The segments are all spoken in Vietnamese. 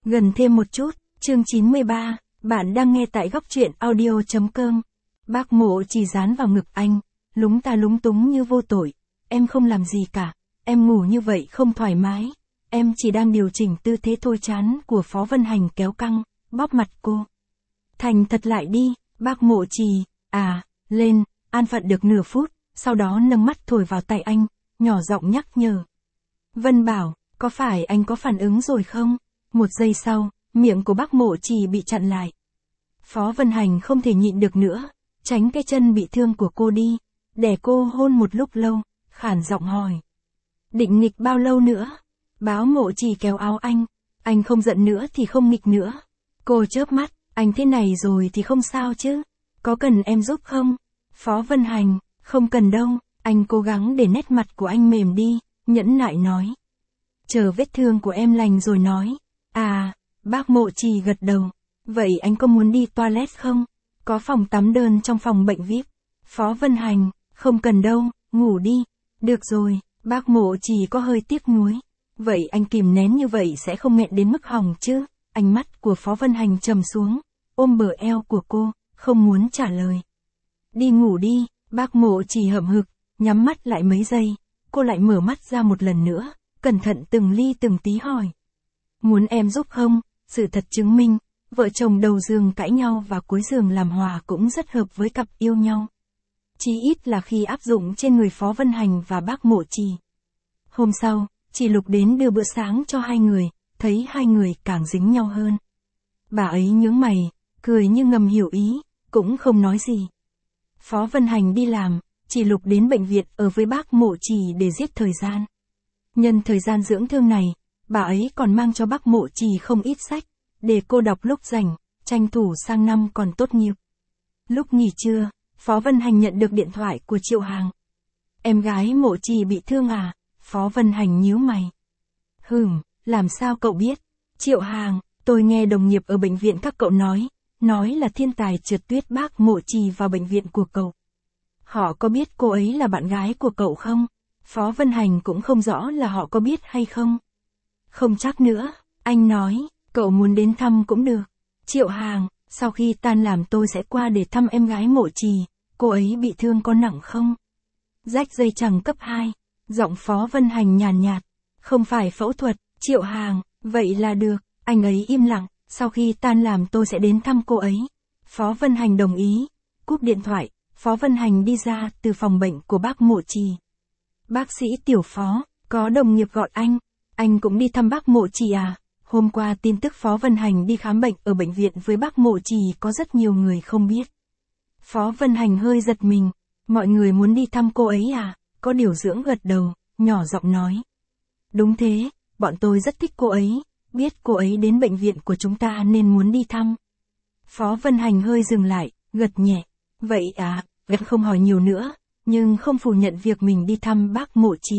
Gần thêm một chút, chương 93, bạn đang nghe tại góc truyện audio.com. Bác Mộ Trì dán vào ngực anh, lúng ta lúng túng như vô tội. Em không làm gì cả, em ngủ như vậy không thoải mái. Em chỉ đang điều chỉnh tư thế thôi. Trán của Phó Vân Hành kéo căng, bóp mặt cô. Thành thật lại đi, bác Mộ Trì, lên, an phận được nửa phút, sau đó nâng mắt thổi vào tay anh, nhỏ giọng nhắc nhở. Vân Bảo, có phải anh có phản ứng rồi không? Một giây sau, miệng của bác Mộ Trì bị chặn lại. Phó Vân Hành không thể nhịn được nữa, tránh cái chân bị thương của cô đi, để cô hôn một lúc lâu, khản giọng hỏi. Định nghịch bao lâu nữa? Báo Mộ Trì kéo áo anh không giận nữa thì không nghịch nữa. Cô chớp mắt, anh thế này rồi thì không sao chứ? Có cần em giúp không? Phó Vân Hành, không cần đâu, anh cố gắng để nét mặt của anh mềm đi, nhẫn nại nói. Chờ vết thương của em lành rồi nói. Bác Mộ Trì gật đầu. Vậy anh có muốn đi toilet không? Có phòng tắm đơn trong phòng bệnh VIP. Phó Vân Hành, không cần đâu, ngủ đi. Được rồi, bác Mộ Trì có hơi tiếc nuối. Vậy anh kìm nén như vậy sẽ không nghẹn đến mức hỏng chứ? Ánh mắt của Phó Vân Hành trầm xuống, ôm bờ eo của cô, không muốn trả lời. Đi ngủ đi, bác Mộ Trì hậm hực, nhắm mắt lại mấy giây, cô lại mở mắt ra một lần nữa, cẩn thận từng ly từng tí hỏi. Muốn em giúp không? Sự thật chứng minh, vợ chồng đầu giường cãi nhau và cuối giường làm hòa cũng rất hợp với cặp yêu nhau. Chí ít là khi áp dụng trên người Phó Vân Hành và bác Mộ Trì. Hôm sau, chị Lục đến đưa bữa sáng cho hai người, thấy hai người càng dính nhau hơn. Bà ấy nhướng mày, cười như ngầm hiểu ý, cũng không nói gì. Phó Vân Hành đi làm, chị Lục đến bệnh viện ở với bác Mộ Trì để giết thời gian. Nhân thời gian dưỡng thương này, bà ấy còn mang cho bác Mộ Trì không ít sách, để cô đọc lúc rảnh, tranh thủ sang năm còn tốt nghiệp. Lúc nghỉ trưa, Phó Vân Hành nhận được điện thoại của Triệu Hàng. Em gái Mộ Trì bị thương à? Phó Vân Hành nhíu mày. Làm sao cậu biết? Triệu Hàng, tôi nghe đồng nghiệp ở bệnh viện các cậu nói là thiên tài trượt tuyết bác Mộ Trì vào bệnh viện của cậu. Họ có biết cô ấy là bạn gái của cậu không? Phó Vân Hành cũng không rõ là họ có biết hay không. Không chắc nữa, anh nói, cậu muốn đến thăm cũng được. Triệu Hàng, sau khi tan làm tôi sẽ qua để thăm em gái Mộ Trì, cô ấy bị thương có nặng không? Rách dây chằng cấp 2, giọng Phó Vân Hành nhàn nhạt, không phải phẫu thuật. Triệu Hàng, vậy là được, anh ấy im lặng, sau khi tan làm tôi sẽ đến thăm cô ấy. Phó Vân Hành đồng ý, cúp điện thoại, Phó Vân Hành đi ra từ phòng bệnh của bác Mộ Trì. Bác sĩ Tiểu Phó, có đồng nghiệp gọi anh cũng đi thăm bác Mộ Trì à? Hôm qua tin tức Phó Vân Hành đi khám bệnh ở bệnh viện với bác Mộ Trì có rất nhiều người không biết. Phó Vân Hành hơi giật mình, mọi người muốn đi thăm cô ấy à? Có điều dưỡng gật đầu, nhỏ giọng nói. Đúng thế, bọn tôi rất thích cô ấy, biết cô ấy đến bệnh viện của chúng ta nên muốn đi thăm. Phó Vân Hành hơi dừng lại, gật nhẹ. Vậy à, gật không hỏi nhiều nữa, nhưng không phủ nhận việc mình đi thăm bác Mộ Trì.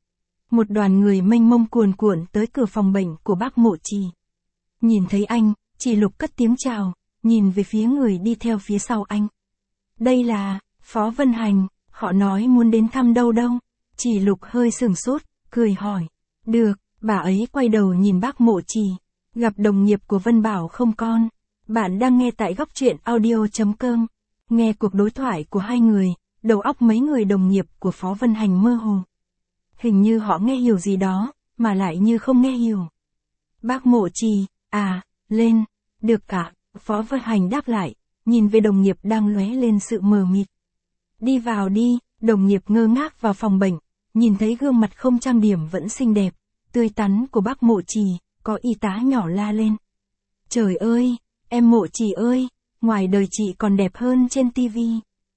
Một đoàn người mênh mông cuồn cuộn tới cửa phòng bệnh của bác Mộ Trì. Nhìn thấy anh, chị Lục cất tiếng chào, nhìn về phía người đi theo phía sau anh. Đây là, Phó Vân Hành, họ nói muốn đến thăm đâu. Chị Lục hơi sửng sốt, cười hỏi. Được, bà ấy quay đầu nhìn bác Mộ Trì. Gặp đồng nghiệp của Vân Bảo không con? Bạn đang nghe tại góc truyện audio.com. Nghe cuộc đối thoại của hai người, đầu óc mấy người đồng nghiệp của Phó Vân Hành mơ hồ. Hình như họ nghe hiểu gì đó, mà lại như không nghe hiểu. Bác Mộ Trì, lên, được cả, Phó Vân Hành đáp lại, nhìn về đồng nghiệp đang lóe lên sự mờ mịt. Đi vào đi, đồng nghiệp ngơ ngác vào phòng bệnh, nhìn thấy gương mặt không trang điểm vẫn xinh đẹp, tươi tắn của bác Mộ Trì, có y tá nhỏ la lên. Trời ơi, em Mộ Trì ơi, ngoài đời chị còn đẹp hơn trên tivi.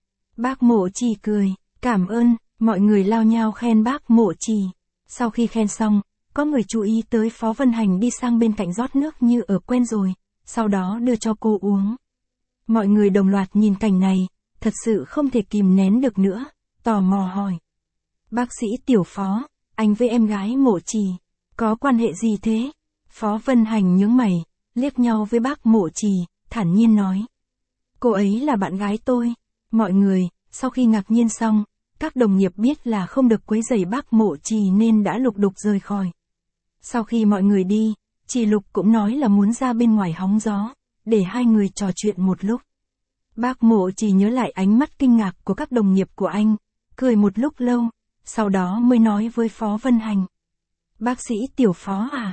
Bác Mộ Trì cười, cảm ơn. Mọi người lao nhao khen bác Mộ Trì. Sau khi khen xong, có người chú ý tới Phó Vân Hành đi sang bên cạnh rót nước như ở quen rồi, sau đó đưa cho cô uống. Mọi người đồng loạt nhìn cảnh này, thật sự không thể kìm nén được nữa, tò mò hỏi. Bác sĩ Tiểu Phó, anh với em gái Mộ Trì, có quan hệ gì thế? Phó Vân Hành nhướng mày, liếc nhau với bác Mộ Trì, thản nhiên nói. Cô ấy là bạn gái tôi. Mọi người, sau khi ngạc nhiên xong, các đồng nghiệp biết là không được quấy rầy bác Mộ Trì nên đã lục đục rời khỏi. Sau khi mọi người đi, Chị Lục cũng nói là muốn ra bên ngoài hóng gió, để hai người trò chuyện một lúc. Bác Mộ chỉ nhớ lại ánh mắt kinh ngạc của các đồng nghiệp của anh, cười một lúc lâu, sau đó mới nói với Phó Vân Hành. Bác sĩ Tiểu Phó à,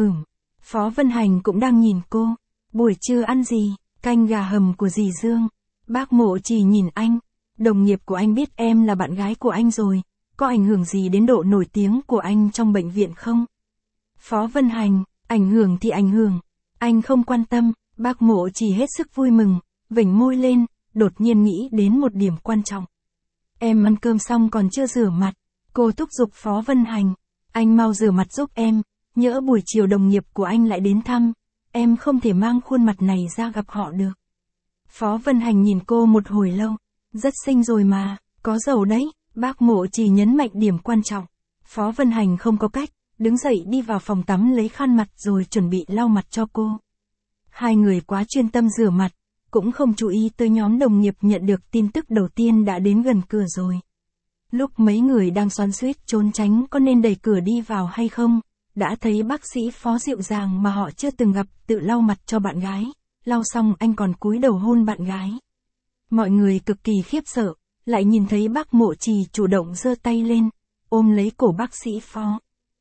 Phó Vân Hành cũng đang nhìn cô. Buổi trưa ăn gì? Canh gà hầm của dì Dương. Bác Mộ chỉ nhìn anh. Đồng nghiệp của anh biết em là bạn gái của anh rồi, có ảnh hưởng gì đến độ nổi tiếng của anh trong bệnh viện không? Phó Vân Hành, ảnh hưởng thì ảnh hưởng. Anh không quan tâm. Bác Mộ chỉ hết sức vui mừng, vểnh môi lên, đột nhiên nghĩ đến một điểm quan trọng. Em ăn cơm xong còn chưa rửa mặt. Cô thúc giục Phó Vân Hành. Anh mau rửa mặt giúp em, nhỡ buổi chiều đồng nghiệp của anh lại đến thăm, em không thể mang khuôn mặt này ra gặp họ được. Phó Vân Hành nhìn cô một hồi lâu. Rất xinh rồi mà, có dầu đấy. Bác Mộ chỉ nhấn mạnh điểm quan trọng. Phó Vân Hành không có cách, đứng dậy đi vào phòng tắm lấy khăn mặt rồi chuẩn bị lau mặt cho cô. Hai người quá chuyên tâm rửa mặt, cũng không chú ý tới nhóm đồng nghiệp nhận được tin tức đầu tiên đã đến gần cửa rồi. Lúc mấy người đang xoắn xuýt trốn tránh có nên đẩy cửa đi vào hay không, đã thấy bác sĩ Phó dịu dàng mà họ chưa từng gặp tự lau mặt cho bạn gái, lau xong anh còn cúi đầu hôn bạn gái. Mọi người cực kỳ khiếp sợ, lại nhìn thấy bác Mộ Trì chủ động giơ tay lên, ôm lấy cổ bác sĩ Phó.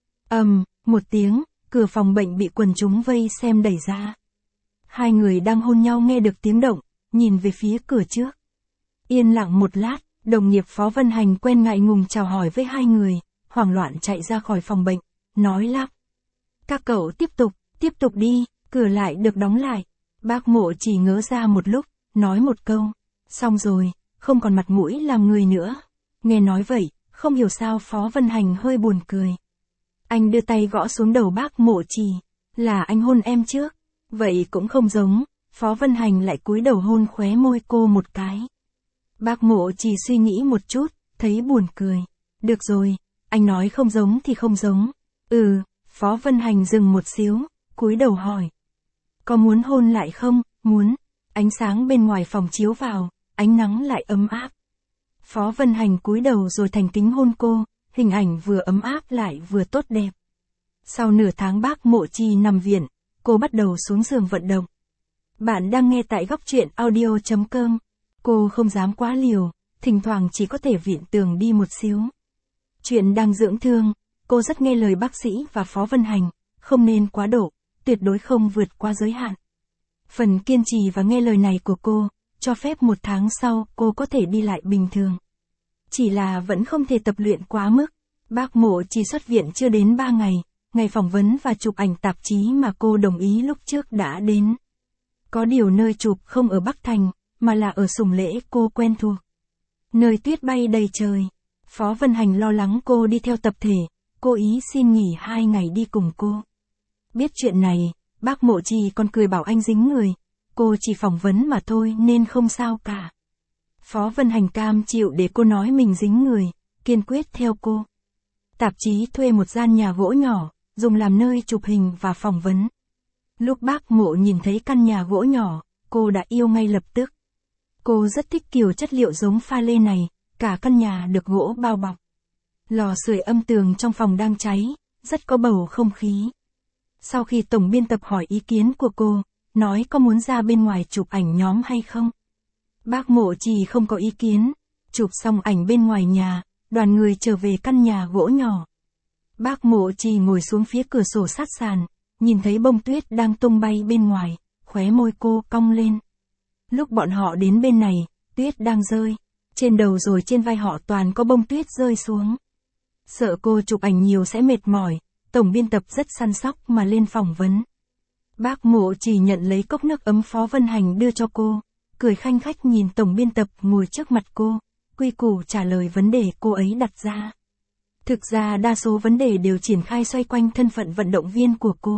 Một tiếng, cửa phòng bệnh bị quần chúng vây xem đẩy ra. Hai người đang hôn nhau nghe được tiếng động, nhìn về phía cửa trước. Yên lặng một lát, đồng nghiệp Phó Vân Hành quen ngại ngùng chào hỏi với hai người, hoảng loạn chạy ra khỏi phòng bệnh, nói lắp. Các cậu tiếp tục đi, cửa lại được đóng lại. Bác Mộ chỉ ngớ ra một lúc, nói một câu. Xong rồi, không còn mặt mũi làm người nữa. Nghe nói vậy, không hiểu sao Phó Vân Hành hơi buồn cười. Anh đưa tay gõ xuống đầu bác Mộ Trì. Là anh hôn em trước. Vậy cũng không giống. Phó Vân Hành lại cúi đầu hôn khóe môi cô một cái. Bác Mộ Trì suy nghĩ một chút, thấy buồn cười. Được rồi, anh nói không giống thì không giống. Phó Vân Hành dừng một xíu, cúi đầu hỏi. Có muốn hôn lại không? Muốn. Ánh sáng bên ngoài phòng chiếu vào, ánh nắng lại ấm áp. Phó Vân Hành cúi đầu rồi thành kính hôn cô, hình ảnh vừa ấm áp lại vừa tốt đẹp. Sau nửa tháng bác Mộ Trì nằm viện, cô bắt đầu xuống giường vận động. Bạn đang nghe tại góc truyện audio.com. Cô không dám quá liều, thỉnh thoảng chỉ có thể viện tường đi một xíu. Chuyện đang dưỡng thương, cô rất nghe lời bác sĩ và Phó Vân Hành, không nên quá độ, tuyệt đối không vượt qua giới hạn. Phần kiên trì và nghe lời này của cô, cho phép 1 tháng sau cô có thể đi lại bình thường. Chỉ là vẫn không thể tập luyện quá mức. Bác Mộ chỉ xuất viện chưa đến 3 ngày, ngày phỏng vấn và chụp ảnh tạp chí mà cô đồng ý lúc trước đã đến. Có điều nơi chụp không ở Bắc Thành, mà là ở Sùng Lễ cô quen thuộc. Nơi tuyết bay đầy trời. Phó Vân Hành lo lắng cô đi theo tập thể, cố ý xin nghỉ 2 ngày đi cùng cô. Biết chuyện này, bác Mộ Trì còn cười bảo anh dính người. Cô chỉ phỏng vấn mà thôi nên không sao cả. Phó Vân Hành cam chịu để cô nói mình dính người, kiên quyết theo cô. Tạp chí thuê một gian nhà gỗ nhỏ, dùng làm nơi chụp hình và phỏng vấn. Lúc bác Mộ nhìn thấy căn nhà gỗ nhỏ, cô đã yêu ngay lập tức. Cô rất thích kiểu chất liệu giống pha lê này, cả căn nhà được gỗ bao bọc. Lò sưởi âm tường trong phòng đang cháy, rất có bầu không khí. Sau khi tổng biên tập hỏi ý kiến của cô, nói có muốn ra bên ngoài chụp ảnh nhóm hay không. Bác Mộ Trì không có ý kiến, chụp xong ảnh bên ngoài nhà, đoàn người trở về căn nhà gỗ nhỏ. Bác Mộ Trì ngồi xuống phía cửa sổ sát sàn, nhìn thấy bông tuyết đang tung bay bên ngoài, khóe môi cô cong lên. Lúc bọn họ đến bên này, tuyết đang rơi, trên đầu rồi trên vai họ toàn có bông tuyết rơi xuống. Sợ cô chụp ảnh nhiều sẽ mệt mỏi, tổng biên tập rất săn sóc mà lên phỏng vấn. Bác Mộ chỉ nhận lấy cốc nước ấm Phó Vân Hành đưa cho cô, cười khanh khách nhìn tổng biên tập ngồi trước mặt cô, quy củ trả lời vấn đề cô ấy đặt ra. Thực ra đa số vấn đề đều triển khai xoay quanh thân phận vận động viên của cô.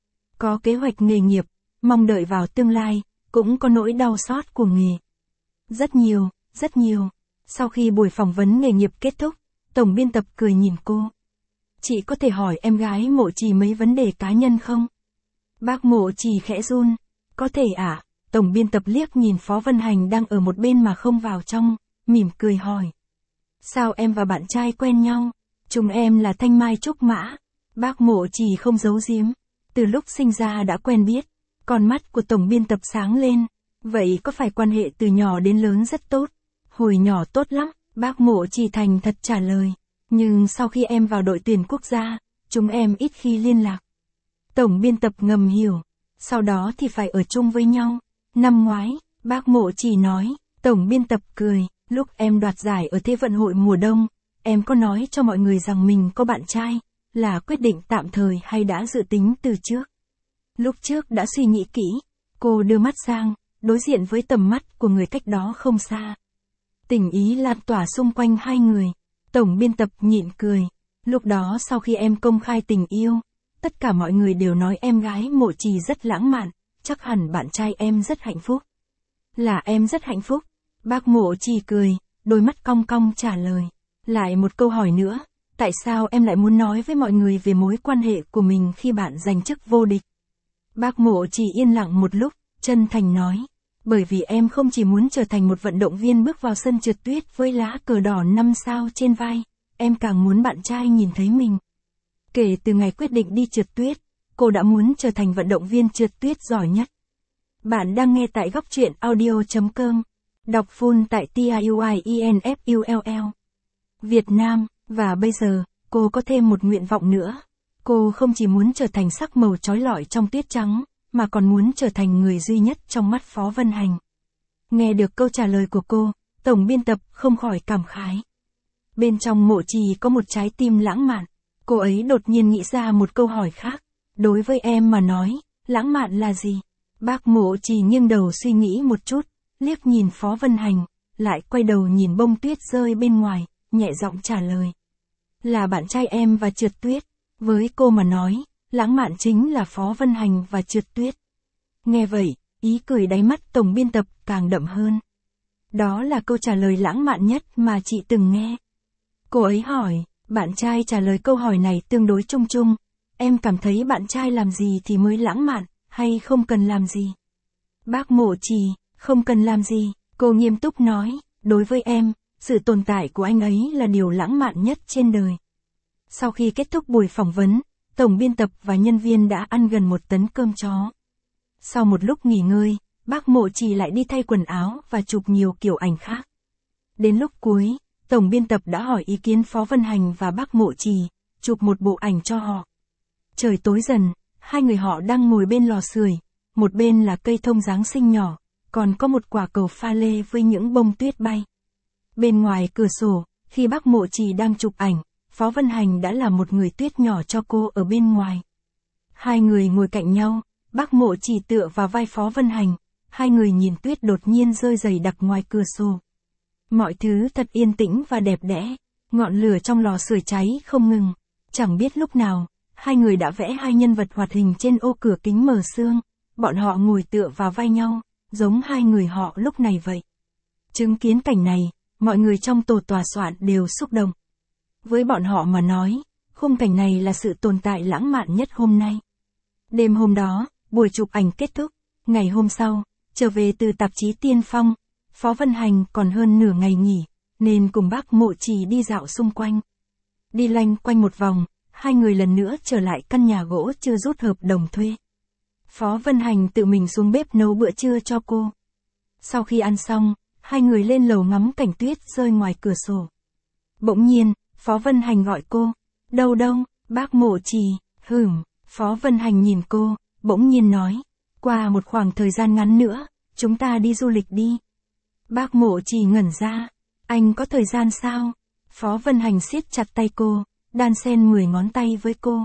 Có kế hoạch nghề nghiệp, mong đợi vào tương lai, cũng có nỗi đau xót của nghề. Rất nhiều. Sau khi buổi phỏng vấn nghề nghiệp kết thúc, tổng biên tập cười nhìn cô. Chị có thể hỏi em gái Mộ Trì mấy vấn đề cá nhân không? Bác Mộ Trì khẽ run. Có thể ạ. Tổng biên tập liếc nhìn Phó Vân Hành đang ở một bên mà không vào trong, mỉm cười hỏi. Sao em và bạn trai quen nhau? Chúng em là thanh mai trúc mã. Bác Mộ Trì không giấu giếm. Từ lúc sinh ra đã quen biết, con mắt của tổng biên tập sáng lên. Vậy có phải quan hệ từ nhỏ đến lớn rất tốt? Hồi nhỏ tốt lắm, bác Mộ Trì thành thật trả lời. Nhưng sau khi em vào đội tuyển quốc gia, chúng em ít khi liên lạc. Tổng biên tập ngầm hiểu. Sau đó thì phải ở chung với nhau. Năm ngoái, bác Mộ Trì nói. Tổng biên tập cười. Lúc em đoạt giải ở Thế vận hội mùa đông, em có nói cho mọi người rằng mình có bạn trai, là quyết định tạm thời hay đã dự tính từ trước? Lúc trước đã suy nghĩ kỹ. Cô đưa mắt sang, đối diện với tầm mắt của người cách đó không xa. Tình ý lan tỏa xung quanh hai người. Tổng biên tập nhịn cười. Lúc đó sau khi em công khai tình yêu, tất cả mọi người đều nói em gái Mộ Trì rất lãng mạn, chắc hẳn bạn trai em rất hạnh phúc. Là em rất hạnh phúc. Bác Mộ Trì cười, đôi mắt cong cong trả lời. Lại một câu hỏi nữa, tại sao em lại muốn nói với mọi người về mối quan hệ của mình khi bạn giành chức vô địch? Bác Mộ Trì yên lặng một lúc, chân thành nói. Bởi vì em không chỉ muốn trở thành một vận động viên bước vào sân trượt tuyết với lá cờ đỏ 5 sao trên vai, em càng muốn bạn trai nhìn thấy mình. Kể từ ngày quyết định đi trượt tuyết, cô đã muốn trở thành vận động viên trượt tuyết giỏi nhất. Bạn đang nghe tại góc truyện audio.com. Đọc full tại TIUIENFULL. Việt Nam, và bây giờ, cô có thêm một nguyện vọng nữa. Cô không chỉ muốn trở thành sắc màu chói lọi trong tuyết trắng, mà còn muốn trở thành người duy nhất trong mắt Phó Vân Hành. Nghe được câu trả lời của cô, tổng biên tập không khỏi cảm khái. Bên trong Mộ Trì có một trái tim lãng mạn. Cô ấy đột nhiên nghĩ ra một câu hỏi khác. Đối với em mà nói, lãng mạn là gì? Bác Mộ Trì nghiêng đầu suy nghĩ một chút, liếc nhìn Phó Vân Hành, lại quay đầu nhìn bông tuyết rơi bên ngoài, nhẹ giọng trả lời. Là bạn trai em và trượt tuyết. Với cô mà nói, lãng mạn chính là Phó Vân Hành và trượt tuyết. Nghe vậy, ý cười đáy mắt tổng biên tập càng đậm hơn. Đó là câu trả lời lãng mạn nhất mà chị từng nghe. Cô ấy hỏi, bạn trai trả lời câu hỏi này tương đối chung chung. Em cảm thấy bạn trai làm gì thì mới lãng mạn, hay không cần làm gì? Bác Mộ Trì, không cần làm gì, cô nghiêm túc nói, đối với em, sự tồn tại của anh ấy là điều lãng mạn nhất trên đời. Sau khi kết thúc buổi phỏng vấn, tổng biên tập và nhân viên đã ăn gần 1 tấn cơm chó. Sau một lúc nghỉ ngơi, bác Mộ Trì lại đi thay quần áo và chụp nhiều kiểu ảnh khác. Đến lúc cuối, tổng biên tập đã hỏi ý kiến Phó Vân Hành và bác Mộ Trì, chụp một bộ ảnh cho họ. Trời tối dần, hai người họ đang ngồi bên lò sưởi, một bên là cây thông Giáng sinh nhỏ, còn có một quả cầu pha lê với những bông tuyết bay. Bên ngoài cửa sổ, khi bác Mộ Trì đang chụp ảnh, Phó Vân Hành đã làm một người tuyết nhỏ cho cô ở bên ngoài. Hai người ngồi cạnh nhau, bác Mộ Trì tựa vào vai Phó Vân Hành, hai người nhìn tuyết đột nhiên rơi dày đặc ngoài cửa sổ. Mọi thứ thật yên tĩnh và đẹp đẽ, ngọn lửa trong lò sưởi cháy không ngừng, chẳng biết lúc nào, hai người đã vẽ hai nhân vật hoạt hình trên ô cửa kính mờ sương, bọn họ ngồi tựa vào vai nhau, giống hai người họ lúc này vậy. Chứng kiến cảnh này, mọi người trong tổ tòa soạn đều xúc động. Với bọn họ mà nói, khung cảnh này là sự tồn tại lãng mạn nhất hôm nay. Đêm hôm đó, buổi chụp ảnh kết thúc, ngày hôm sau, trở về từ tạp chí Tiên Phong, Phó Vân Hành còn hơn nửa ngày nghỉ, nên cùng bác Mộ Trì đi dạo xung quanh. Đi loanh quanh một vòng, hai người lần nữa trở lại căn nhà gỗ chưa rút hợp đồng thuê. Phó Vân Hành tự mình xuống bếp nấu bữa trưa cho cô. Sau khi ăn xong, hai người lên lầu ngắm cảnh tuyết rơi ngoài cửa sổ. Bỗng nhiên, Phó Vân Hành gọi cô. Đâu đâu, bác Mộ Trì, Phó Vân Hành nhìn cô, bỗng nhiên nói. Qua một khoảng thời gian ngắn nữa, chúng ta đi du lịch đi. Bác Mộ Trì ngẩn ra. Anh có thời gian sao? Phó Vân Hành siết chặt tay cô, đan xen 10 ngón tay với cô.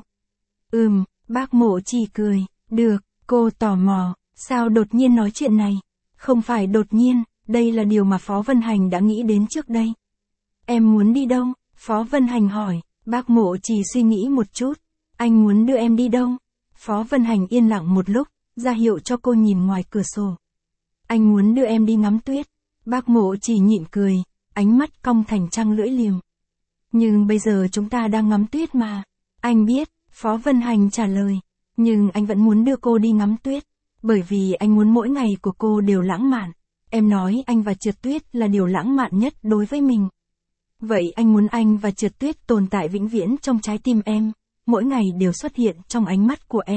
Bác Mộ Trì cười. Được, cô tò mò, sao đột nhiên nói chuyện này? Không phải đột nhiên, đây là điều mà Phó Vân Hành đã nghĩ đến trước đây. Em muốn đi đâu? Phó Vân Hành hỏi. Bác Mộ Trì suy nghĩ một chút. Anh muốn đưa em đi đâu? Phó Vân Hành yên lặng một lúc, ra hiệu cho cô nhìn ngoài cửa sổ. Anh muốn đưa em đi ngắm tuyết. Bác Mộ Trì nhịn cười, ánh mắt cong thành trăng lưỡi liềm. Nhưng bây giờ chúng ta đang ngắm tuyết mà. Anh biết, Phó Vân Hành trả lời. Nhưng anh vẫn muốn đưa cô đi ngắm tuyết. Bởi vì anh muốn mỗi ngày của cô đều lãng mạn. Em nói anh và trượt tuyết là điều lãng mạn nhất đối với mình. Vậy anh muốn anh và trượt tuyết tồn tại vĩnh viễn trong trái tim em. Mỗi ngày đều xuất hiện trong ánh mắt của em.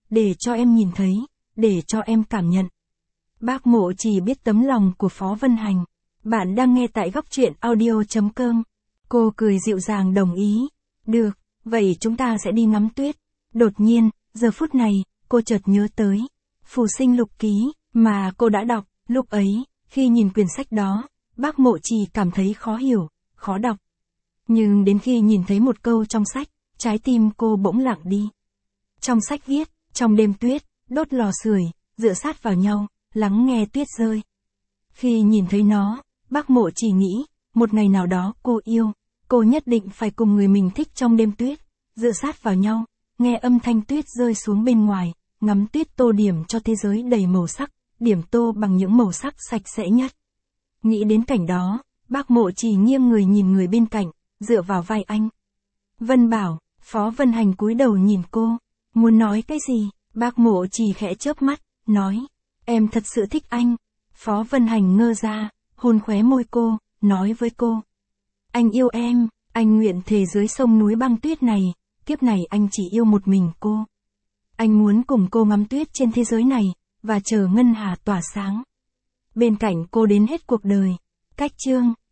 để cho em nhìn thấy, để cho em cảm nhận. Bác Mộ Trì biết tấm lòng của Phó Vân Hành. Bạn đang nghe tại góc truyện audio.com. Cô cười dịu dàng đồng ý. Được, vậy chúng ta sẽ đi ngắm tuyết. Đột nhiên, giờ phút này, cô chợt nhớ tới Phù Sinh Lục Ký mà cô đã đọc. Lúc ấy, khi nhìn quyển sách đó, bác Mộ Trì cảm thấy khó hiểu, khó đọc. Nhưng đến khi nhìn thấy một câu trong sách, trái tim cô bỗng lặng đi. Trong sách viết, trong đêm tuyết, đốt lò sưởi, dựa sát vào nhau, lắng nghe tuyết rơi. Khi nhìn thấy nó, bác Mộ Trì nghĩ, một ngày nào đó cô nhất định phải cùng người mình thích trong đêm tuyết, dựa sát vào nhau, nghe âm thanh tuyết rơi xuống bên ngoài, ngắm tuyết tô điểm cho thế giới đầy màu sắc, điểm tô bằng những màu sắc sạch sẽ nhất. Nghĩ đến cảnh đó, bác Mộ Trì nghiêng người nhìn người bên cạnh, dựa vào vai anh. Vân Bảo, Phó Vân Hành cúi đầu nhìn cô, muốn nói cái gì, bác Mộ Trì khẽ chớp mắt, nói, em thật sự thích anh. Phó Vân Hành ngơ ra, hôn khóe môi cô, nói với cô. Anh yêu em, anh nguyện thề dưới sông núi băng tuyết này, kiếp này anh chỉ yêu một mình cô. Anh muốn cùng cô ngắm tuyết trên thế giới này, và chờ ngân hà tỏa sáng bên cạnh cô đến hết cuộc đời. Cách chương